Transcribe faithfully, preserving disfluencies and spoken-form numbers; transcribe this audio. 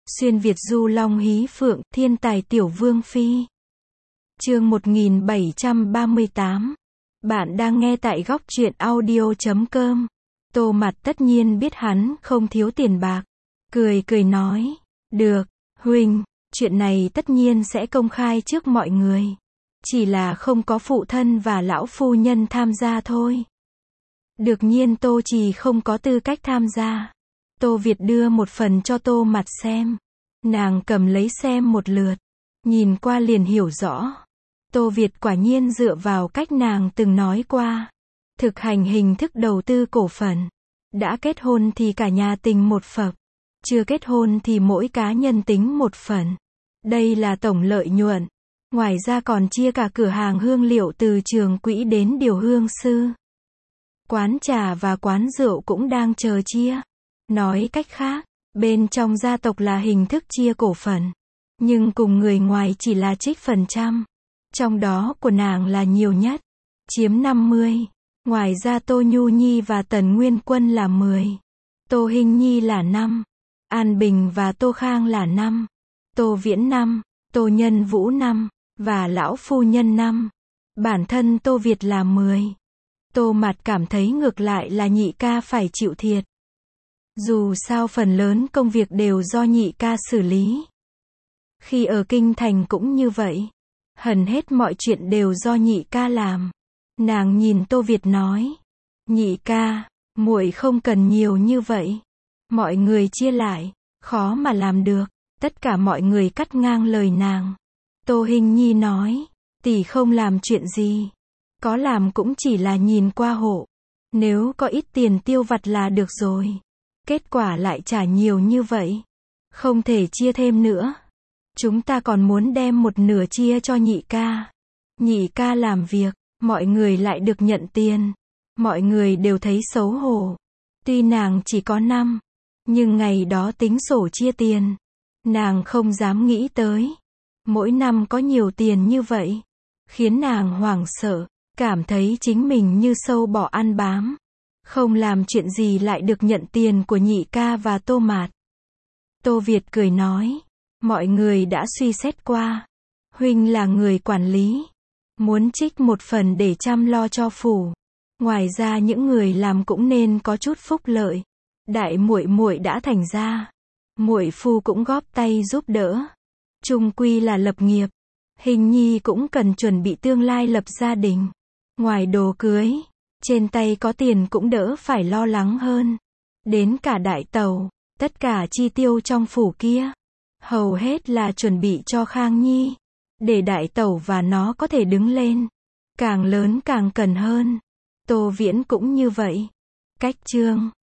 Xuyên Việt du long hí phượng, thiên tài tiểu vương phi. Chương một nghìn bảy trăm ba mươi tám. Bạn đang nghe tại góc truyện audio chấm com. Tô Mặt tất nhiên biết hắn không thiếu tiền bạc. Cười cười nói, được, huynh, chuyện này tất nhiên sẽ công khai trước mọi người. Chỉ là không có phụ thân và lão phu nhân tham gia thôi. Đương nhiên Tô Trì không có tư cách tham gia. Tô Việt đưa một phần cho Tô Mặt xem. Nàng cầm lấy xem một lượt. Nhìn qua liền hiểu rõ. Tô Việt quả nhiên dựa vào cách nàng từng nói qua. Thực hành hình thức đầu tư cổ phần. Đã kết hôn thì cả nhà tình một phẩy. Chưa kết hôn thì mỗi cá nhân tính một phần. Đây là tổng lợi nhuận. Ngoài ra còn chia cả cửa hàng hương liệu từ trường quỹ đến điều hương sư. Quán trà và quán rượu cũng đang chờ chia. Nói cách khác, bên trong gia tộc là hình thức chia cổ phần. Nhưng cùng người ngoài chỉ là trích phần trăm. Trong đó của nàng là nhiều nhất. Chiếm năm mươi. Ngoài ra Tô Nhu Nhi và Tần Nguyên Quân là mười. Tô Hinh Nhi là năm. An Bình và Tô Khang là năm. Tô Viễn năm. Tô Nhân Vũ năm. Và lão phu nhân năm. Bản thân Tô Việt là mười. Tô Mặt cảm thấy ngược lại là nhị ca phải chịu thiệt. Dù sao phần lớn công việc đều do nhị ca xử lý. Khi ở kinh thành cũng như vậy. Hầu hết mọi chuyện đều do nhị ca làm. Nàng nhìn Tô Việt nói. Nhị ca, muội không cần nhiều như vậy. Mọi người chia lại, khó mà làm được. Tất cả mọi người cắt ngang lời nàng. Tô Hinh Nhi nói. Tỷ không làm chuyện gì. Có làm cũng chỉ là nhìn qua hộ. Nếu có ít tiền tiêu vặt là được rồi. Kết quả lại trả nhiều như vậy. Không thể chia thêm nữa. Chúng ta còn muốn đem một nửa chia cho nhị ca. Nhị ca làm việc, mọi người lại được nhận tiền. Mọi người đều thấy xấu hổ. Tuy nàng chỉ có năm, nhưng ngày đó tính sổ chia tiền. Nàng không dám nghĩ tới. Mỗi năm có nhiều tiền như vậy. Khiến nàng hoảng sợ, cảm thấy chính mình như sâu bọ ăn bám. Không làm chuyện gì lại được nhận tiền của nhị ca và Tô Mạt. Tô Việt cười nói. Mọi người đã suy xét qua. Huynh là người quản lý. Muốn trích một phần để chăm lo cho phủ. Ngoài ra những người làm cũng nên có chút phúc lợi. Đại muội muội đã thành ra. Muội phu cũng góp tay giúp đỡ. Chung quy là lập nghiệp. Hình nhi cũng cần chuẩn bị tương lai lập gia đình. Ngoài đồ cưới, trên tay có tiền cũng đỡ phải lo lắng hơn. Đến cả đại tàu, tất cả chi tiêu trong phủ kia. Hầu hết là chuẩn bị cho Khang Nhi. Để đại tẩu và nó có thể đứng lên. Càng lớn càng cần hơn. Tô Viễn cũng như vậy. Cách chương